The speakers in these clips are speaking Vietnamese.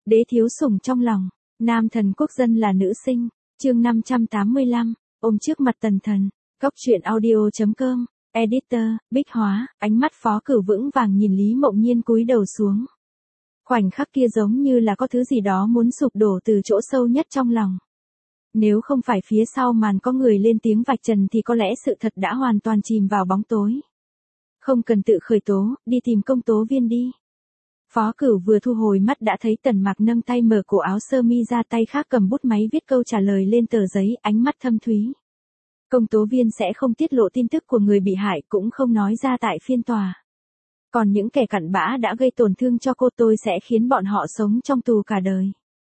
Đế thiếu sủng trong lòng, nam thần quốc dân là nữ sinh, chương 585, ôm trước mặt tần thần, góc truyện audio.com, editor, Bích Hóa, ánh mắt Phó Cửu vững vàng nhìn Lý Mộng Nhiên cúi đầu xuống. Khoảnh khắc kia giống như là có thứ gì đó muốn sụp đổ từ chỗ sâu nhất trong lòng. Nếu không phải phía sau màn có người lên tiếng vạch trần thì có lẽ sự thật đã hoàn toàn chìm vào bóng tối. Không cần tự khởi tố, đi tìm công tố viên đi. Phó Cửu vừa thu hồi mắt đã thấy Tần Mạc nâng tay mở cổ áo sơ mi ra, tay khác cầm bút máy viết câu trả lời lên tờ giấy, ánh mắt thâm thúy. Công tố viên sẽ không tiết lộ tin tức của người bị hại, cũng không nói ra tại phiên tòa. Còn những kẻ cặn bã đã gây tổn thương cho cô, tôi sẽ khiến bọn họ sống trong tù cả đời.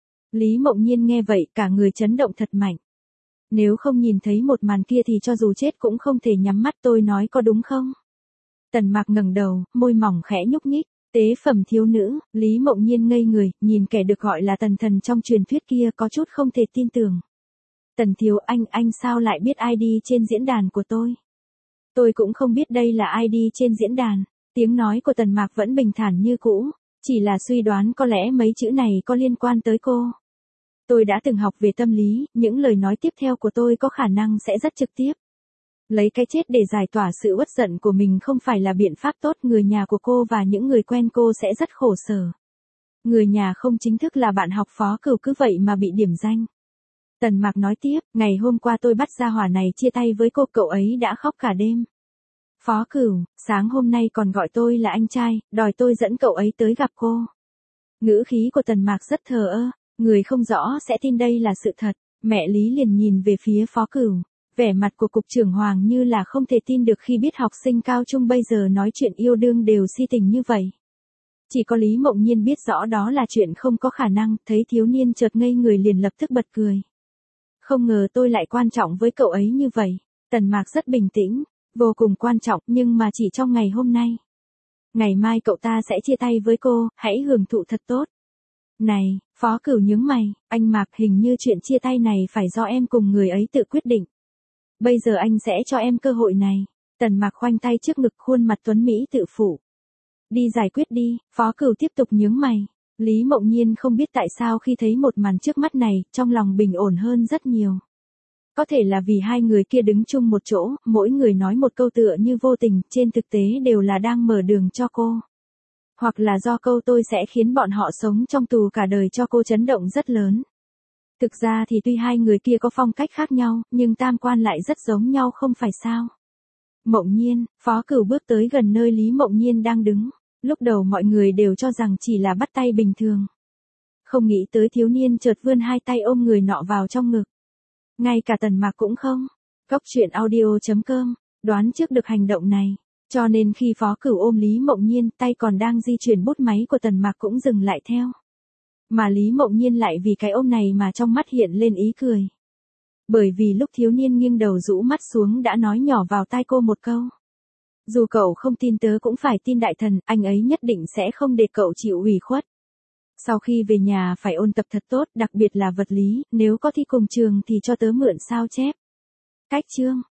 Lý Mộng Nhiên nghe vậy cả người chấn động thật mạnh. Nếu không nhìn thấy một màn kia thì cho dù chết cũng không thể nhắm mắt, tôi nói có đúng không? Tần Mạc ngẩng đầu, môi mỏng khẽ nhúc nhích. Tế phẩm thiếu nữ, Lý Mộng Nhiên ngây người, nhìn kẻ được gọi là tần thần trong truyền thuyết kia có chút không thể tin tưởng. Tần thiếu, anh sao lại biết ID trên diễn đàn của tôi? Tôi cũng không biết đây là ID trên diễn đàn. Tiếng nói của Tần Mạc vẫn bình thản như cũ, chỉ là suy đoán có lẽ mấy chữ này có liên quan tới cô. Tôi đã từng học về tâm lý, những lời nói tiếp theo của tôi có khả năng sẽ rất trực tiếp. Lấy cái chết để giải tỏa sự uất giận của mình không phải là biện pháp tốt, người nhà của cô và những người quen cô sẽ rất khổ sở. Người nhà không chính thức là bạn học Phó Cửu cứ vậy mà bị điểm danh. Tần Mạc nói tiếp, ngày hôm qua tôi bắt gia hỏa này chia tay với cô, cậu ấy đã khóc cả đêm. Phó Cửu, sáng hôm nay còn gọi tôi là anh trai, đòi tôi dẫn cậu ấy tới gặp cô. Ngữ khí của Tần Mạc rất thờ ơ, người không rõ sẽ tin đây là sự thật. Mẹ Lý liền nhìn về phía Phó Cửu. Vẻ mặt của cục trưởng Hoàng như là không thể tin được khi biết học sinh cao trung bây giờ nói chuyện yêu đương đều si tình như vậy. Chỉ có Lý Mộng Nhiên biết rõ đó là chuyện không có khả năng, thấy thiếu niên chợt ngây người liền lập tức bật cười. Không ngờ tôi lại quan trọng với cậu ấy như vậy. Tần Mạc rất bình tĩnh, vô cùng quan trọng, nhưng mà chỉ trong ngày hôm nay. Ngày mai cậu ta sẽ chia tay với cô, hãy hưởng thụ thật tốt. Này, Phó Cửu nhướng mày, anh Mạc, hình như chuyện chia tay này phải do em cùng người ấy tự quyết định. Bây giờ anh sẽ cho em cơ hội này. Tần Mạc khoanh tay trước ngực, khuôn mặt tuấn Mỹ tự phụ. Đi giải quyết đi, Phó Cửu tiếp tục nhướng mày. Lý Mộng Nhiên không biết tại sao khi thấy một màn trước mắt này, trong lòng bình ổn hơn rất nhiều. Có thể là vì hai người kia đứng chung một chỗ, mỗi người nói một câu tựa như vô tình, trên thực tế đều là đang mở đường cho cô. Hoặc là do câu tôi sẽ khiến bọn họ sống trong tù cả đời cho cô chấn động rất lớn. Thực ra thì tuy hai người kia có phong cách khác nhau, nhưng tam quan lại rất giống nhau không phải sao. Mộng Nhiên, Phó Cửu bước tới gần nơi Lý Mộng Nhiên đang đứng. Lúc đầu mọi người đều cho rằng chỉ là bắt tay bình thường. Không nghĩ tới thiếu niên chợt vươn hai tay ôm người nọ vào trong ngực. Ngay cả Tần Mạc cũng không. Góc truyện audio.com, đoán trước được hành động này. Cho nên khi Phó Cửu ôm Lý Mộng Nhiên, tay còn đang di chuyển bút máy của Tần Mạc cũng dừng lại theo. Mà Lý Mộng Nhiên lại vì cái ôm này mà trong mắt hiện lên ý cười. Bởi vì lúc thiếu niên nghiêng đầu rũ mắt xuống đã nói nhỏ vào tai cô một câu. Dù cậu không tin tớ cũng phải tin đại thần, anh ấy nhất định sẽ không để cậu chịu ủy khuất. Sau khi về nhà phải ôn tập thật tốt, đặc biệt là vật lý, nếu có thi cùng trường thì cho tớ mượn sao chép. Cách chương.